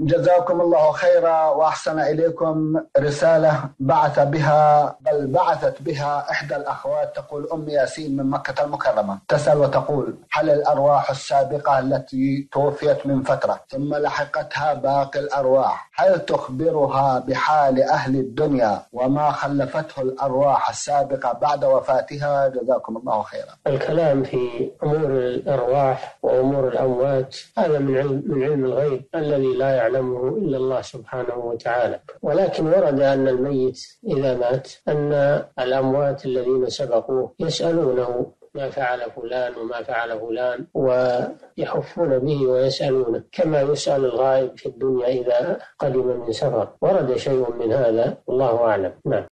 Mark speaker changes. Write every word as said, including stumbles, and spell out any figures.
Speaker 1: جزاكم الله خيرا وأحسن إليكم. رسالة بعث بها بل بعثت بها إحدى الأخوات، تقول: أم ياسين من مكة المكرمة، تسأل وتقول: هل الأرواح السابقة التي توفيت من فترة ثم لحقتها باقي الأرواح، هل تخبرها بحال أهل الدنيا وما خلفته الأرواح السابقة بعد وفاتها؟ جزاكم الله خيرا.
Speaker 2: الكلام في أمور الأرواح وأمور الأموات هذا من علم, من علم الغيب الذي لا يعلمه إلا الله سبحانه وتعالى، ولكن ورد أن الميت إذا مات أن الأموات الذين سبقوه يسألونه ما فعل فلان وما فعل فلان، ويحفون به ويسألونه كما يسأل الغائب في الدنيا إذا قدم من سفر. ورد شيء من هذا، الله أعلم. نعم.